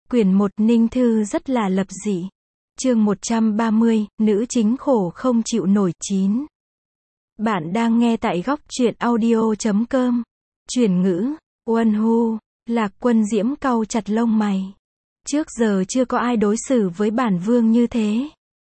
Quyển 1 Ninh Thư rất là lập dị. Chương 130, nữ chính khổ không chịu nổi 9. Bạn đang nghe tại góc truyện audio.com. Chuyển ngữ, Uân Hu, Lạc Quân Diễm cau chặt lông mày. Trước giờ chưa có ai đối xử với bản vương như thế.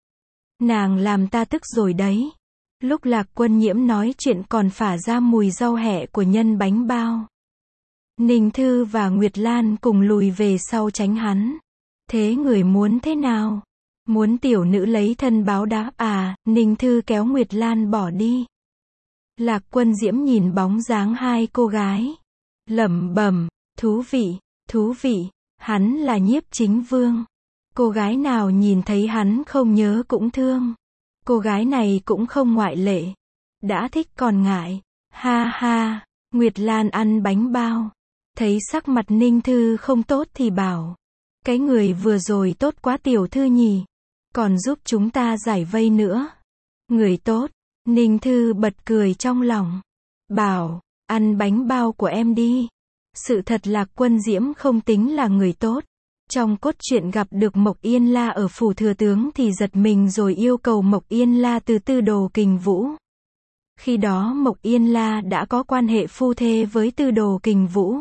Nàng làm ta tức rồi đấy. Lúc Lạc Quân Nhiễm nói chuyện còn phả ra mùi rau hẹ của nhân bánh bao. Ninh Thư và Nguyệt Lan cùng lùi về sau tránh hắn. Thế người muốn thế nào? Muốn tiểu nữ lấy thân báo đáp à? Ninh Thư kéo Nguyệt Lan bỏ đi. Lạc Quân Diễm nhìn bóng dáng hai cô gái, lẩm bẩm, thú vị, hắn là Nhiếp Chính Vương. Cô gái nào nhìn thấy hắn không nhớ cũng thương. Cô gái này cũng không ngoại lệ. Đã thích còn ngại. Ha ha, Nguyệt Lan ăn bánh bao. Thấy sắc mặt Ninh Thư không tốt thì bảo. Cái người vừa rồi tốt quá tiểu thư nhỉ. Còn giúp chúng ta giải vây nữa. Người tốt. Ninh Thư bật cười trong lòng. Bảo, ăn bánh bao của em đi. Sự thật là Quân Diễm không tính là người tốt. Trong cốt truyện gặp được Mộc Yên La ở phủ thừa tướng thì giật mình rồi yêu cầu Mộc Yên La từ Tư Đồ Kình Vũ. Khi đó Mộc Yên La đã có quan hệ phu thê với Tư Đồ Kình Vũ.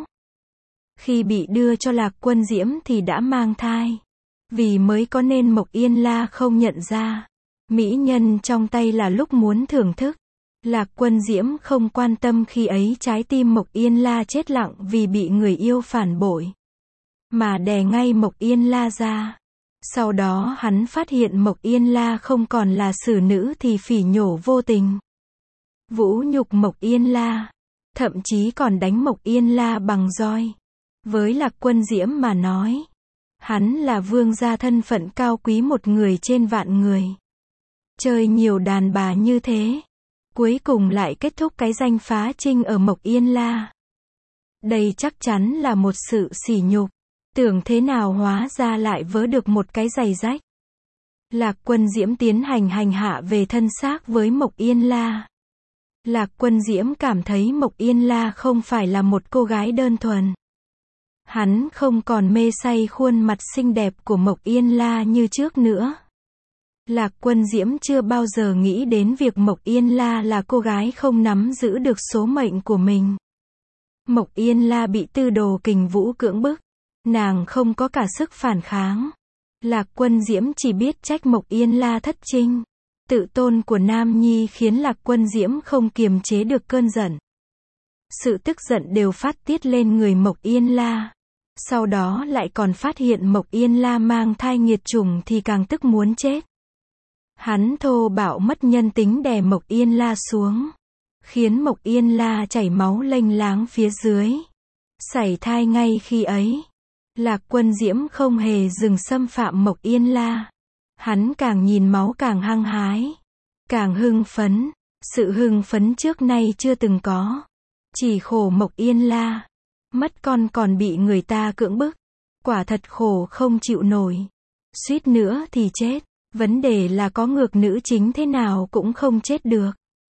Khi bị đưa cho Lạc Quân Diễm thì đã mang thai. Vì mới có nên Mộc Yên La không nhận ra. Mỹ nhân trong tay là lúc muốn thưởng thức. Lạc Quân Diễm không quan tâm khi ấy trái tim Mộc Yên La chết lặng vì bị người yêu phản bội. Mà đè ngay Mộc Yên La ra. Sau đó hắn phát hiện Mộc Yên La không còn là xử nữ thì phỉ nhổ vô tình. Vũ nhục Mộc Yên La. Thậm chí còn đánh Mộc Yên La bằng roi. Với Lạc Quân Diễm mà nói. Hắn là vương gia thân phận cao quý một người trên vạn người. Chơi nhiều đàn bà như thế. Cuối cùng lại kết thúc cái danh phá trinh ở Mộc Yên La. Đây chắc chắn là một sự sỉ nhục. Tưởng thế nào hóa ra lại vớ được một cái giày rách. Lạc Quân Diễm tiến hành hành hạ về thân xác với Mộc Yên La. Lạc Quân Diễm cảm thấy Mộc Yên La không phải là một cô gái đơn thuần. Hắn không còn mê say khuôn mặt xinh đẹp của Mộc Yên La như trước nữa. Lạc Quân Diễm chưa bao giờ nghĩ đến việc Mộc Yên La là cô gái không nắm giữ được số mệnh của mình. Mộc Yên La bị Tư Đồ Kình Vũ cưỡng bức. Nàng không có cả sức phản kháng. Lạc Quân Diễm chỉ biết trách Mộc Yên La thất trinh. Tự tôn của nam nhi khiến Lạc Quân Diễm không kiềm chế được cơn giận. Sự tức giận đều phát tiết lên người Mộc Yên La. Sau đó lại còn phát hiện Mộc Yên La mang thai nghiệt chủng thì càng tức muốn chết. Hắn thô bạo mất nhân tính đè Mộc Yên La xuống. Khiến Mộc Yên La chảy máu lênh láng phía dưới. Sảy thai ngay khi ấy. Lạc Quân Diễm không hề dừng xâm phạm Mộc Yên La. Hắn càng nhìn máu càng hăng hái. Càng hưng phấn. Sự hưng phấn trước nay chưa từng có. Chỉ khổ Mộc Yên La. Mất con còn bị người ta cưỡng bức. Quả thật khổ không chịu nổi. Suýt nữa thì chết. Vấn đề là có ngược nữ chính thế nào cũng không chết được.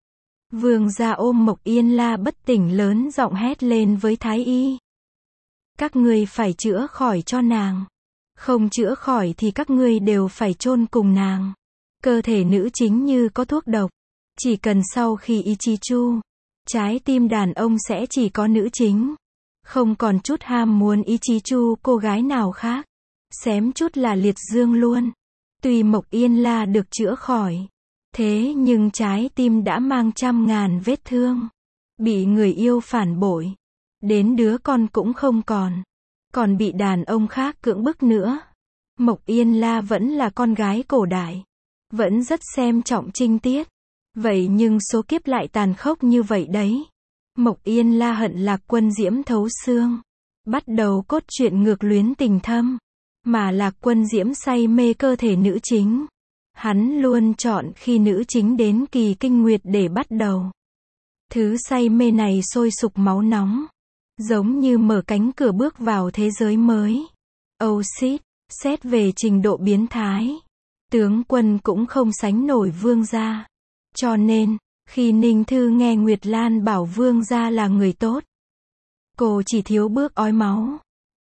Vương gia ôm Mộc Yên La bất tỉnh lớn giọng hét lên với Thái Y. Các ngươi phải chữa khỏi cho nàng. Không chữa khỏi thì các ngươi đều phải chôn cùng nàng. Cơ thể nữ chính như có thuốc độc. Chỉ cần sau khi Ichichu, trái tim đàn ông sẽ chỉ có nữ chính. Không còn chút ham muốn Ichichu cô gái nào khác. Xém chút là liệt dương luôn. Tuy Mộc Yên La được chữa khỏi. Thế nhưng trái tim đã mang trăm ngàn vết thương. Bị người yêu phản bội. Đến đứa con cũng không còn. Còn bị đàn ông khác cưỡng bức nữa. Mộc Yên La vẫn là con gái cổ đại. Vẫn rất xem trọng trinh tiết. Vậy nhưng số kiếp lại tàn khốc như vậy đấy. Mộc Yên La hận Lạc Quân Diễm thấu xương. Bắt đầu cốt truyện ngược luyến tình thâm. Mà Lạc Quân Diễm say mê cơ thể nữ chính. Hắn luôn chọn khi nữ chính đến kỳ kinh nguyệt để bắt đầu. Thứ say mê này sôi sục máu nóng. Giống như mở cánh cửa bước vào thế giới mới. Oh shit, xét về trình độ biến thái. Tướng quân cũng không sánh nổi vương gia. Cho nên, khi Ninh Thư nghe Nguyệt Lan bảo vương gia là người tốt. Cô chỉ thiếu bước ói máu.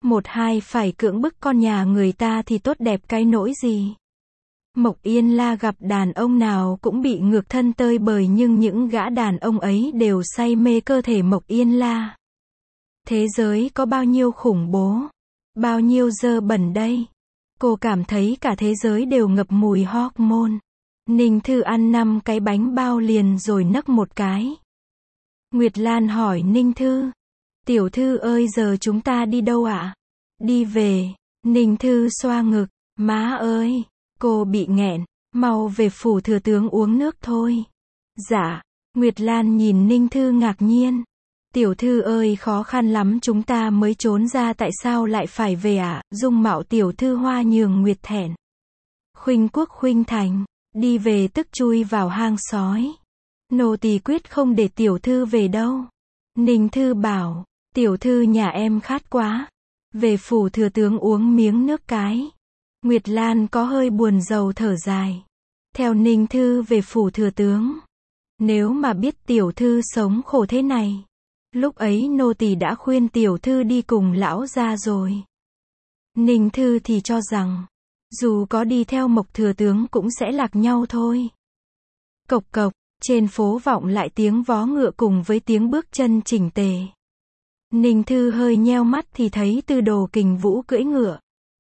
một hai phải cưỡng bức con nhà người ta thì tốt đẹp cái nỗi gì. Mộc Yên La gặp đàn ông nào cũng bị ngược thân tơi bời, nhưng những gã đàn ông ấy đều say mê cơ thể Mộc Yên La. Thế giới có bao nhiêu khủng bố, bao nhiêu dơ bẩn đây. Cô cảm thấy cả thế giới đều ngập mùi hormone. Ninh Thư ăn 5 cái bánh bao liền rồi nấc một cái. Nguyệt Lan hỏi Ninh Thư, tiểu thư ơi giờ chúng ta đi đâu ạ? Đi về. Ninh Thư xoa ngực, má ơi, cô bị nghẹn, mau về phủ thừa tướng uống nước thôi. Dạ. Nguyệt Lan nhìn Ninh Thư ngạc nhiên. Tiểu thư ơi khó khăn lắm chúng ta mới trốn ra, tại sao lại phải về ạ? Dung mạo tiểu thư Hoa Nhường Nguyệt thẹn. Khuynh quốc khuynh thành, đi về tức chui vào hang sói. Nô tỳ quyết không để tiểu thư về đâu. Ninh Thư bảo, tiểu thư nhà em khát quá. Về phủ thừa tướng uống miếng nước cái. Nguyệt Lan có hơi buồn rầu thở dài. Theo Ninh Thư về phủ thừa tướng. Nếu mà biết tiểu thư sống khổ thế này. Lúc ấy nô tỳ đã khuyên tiểu thư đi cùng lão gia rồi. Ninh Thư thì cho rằng, dù có đi theo Mộc thừa tướng cũng sẽ lạc nhau thôi. Cộc cộc, trên phố vọng lại tiếng vó ngựa cùng với tiếng bước chân chỉnh tề. Ninh Thư hơi nheo mắt thì thấy Tư Đồ Kình Vũ cưỡi ngựa,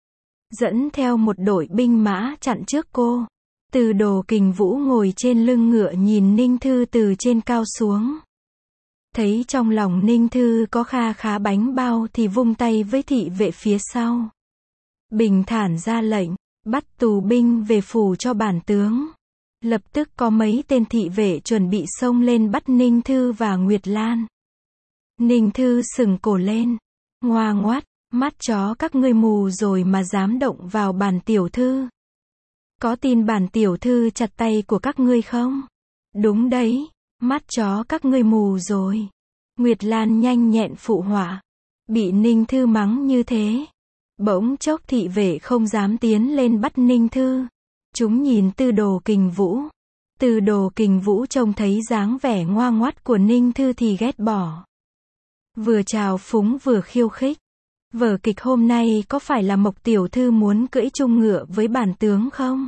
dẫn theo một đội binh mã chặn trước cô. Tư Đồ Kình Vũ ngồi trên lưng ngựa nhìn Ninh Thư từ trên cao xuống. Thấy trong lòng Ninh Thư có kha khá bánh bao thì vung tay với thị vệ phía sau. Bình thản ra lệnh, bắt tù binh về phủ cho bản tướng. Lập tức có mấy tên thị vệ chuẩn bị xông lên bắt Ninh Thư và Nguyệt Lan. Ninh Thư sừng cổ lên. Ngoa ngoắt, mắt chó các ngươi mù rồi mà dám động vào bản tiểu thư. Có tin bản tiểu thư chặt tay của các ngươi không? Đúng đấy, mắt chó các ngươi mù rồi. Nguyệt Lan nhanh nhẹn phụ họa. Bị Ninh Thư mắng như thế, bỗng chốc thị vệ không dám tiến lên bắt Ninh Thư. Chúng nhìn Tư Đồ Kình Vũ. Tư Đồ Kình Vũ trông thấy dáng vẻ ngoa ngoắt của Ninh Thư thì ghét bỏ. Vừa trào phúng vừa khiêu khích. Vở kịch hôm nay có phải là Mộc tiểu thư muốn cưỡi chung ngựa với bản tướng không?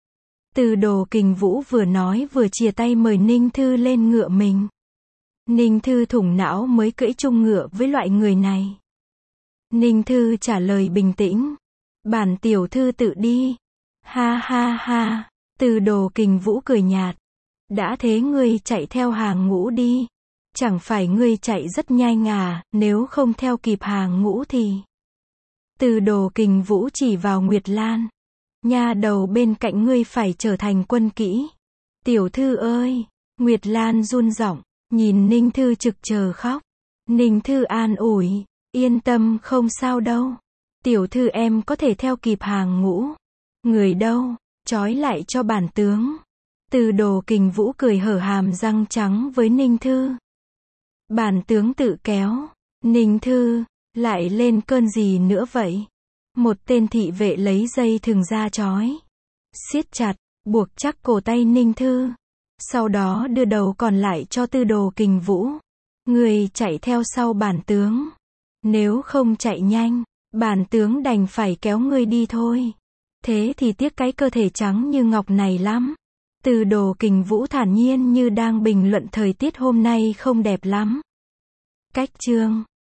Tư Đồ Kình Vũ vừa nói vừa chìa tay mời Ninh Thư lên ngựa mình. Ninh Thư thủng não mới cưỡi chung ngựa với loại người này. Ninh Thư trả lời bình tĩnh. Bản tiểu thư tự đi. Ha ha ha. Tư Đồ Kình Vũ cười nhạt. Đã thế ngươi chạy theo hàng ngũ đi. Chẳng phải ngươi chạy rất nhanh à, nếu không theo kịp hàng ngũ thì. Tư Đồ Kình Vũ chỉ vào Nguyệt Lan. Nha đầu bên cạnh ngươi phải trở thành quân kỹ. Tiểu thư ơi. Nguyệt Lan run giọng, nhìn Ninh Thư trực chờ khóc. Ninh Thư an ủi. Yên tâm không sao đâu. Tiểu thư em có thể theo kịp hàng ngũ. Người đâu, trói lại cho bản tướng. Tư Đồ Kình Vũ cười hở hàm răng trắng với Ninh Thư. Bản tướng tự kéo. Ninh Thư, lại lên cơn gì nữa vậy? Một tên thị vệ lấy dây thừng ra trói. Siết chặt, buộc chắc cổ tay Ninh Thư. Sau đó đưa đầu còn lại cho Tư Đồ Kình Vũ. Người chạy theo sau bản tướng. Nếu không chạy nhanh, bản tướng đành phải kéo ngươi đi thôi. Thế thì tiếc cái cơ thể trắng như ngọc này lắm. Tư Đồ Kình Vũ thản nhiên như đang bình luận thời tiết hôm nay không đẹp lắm. Cách chương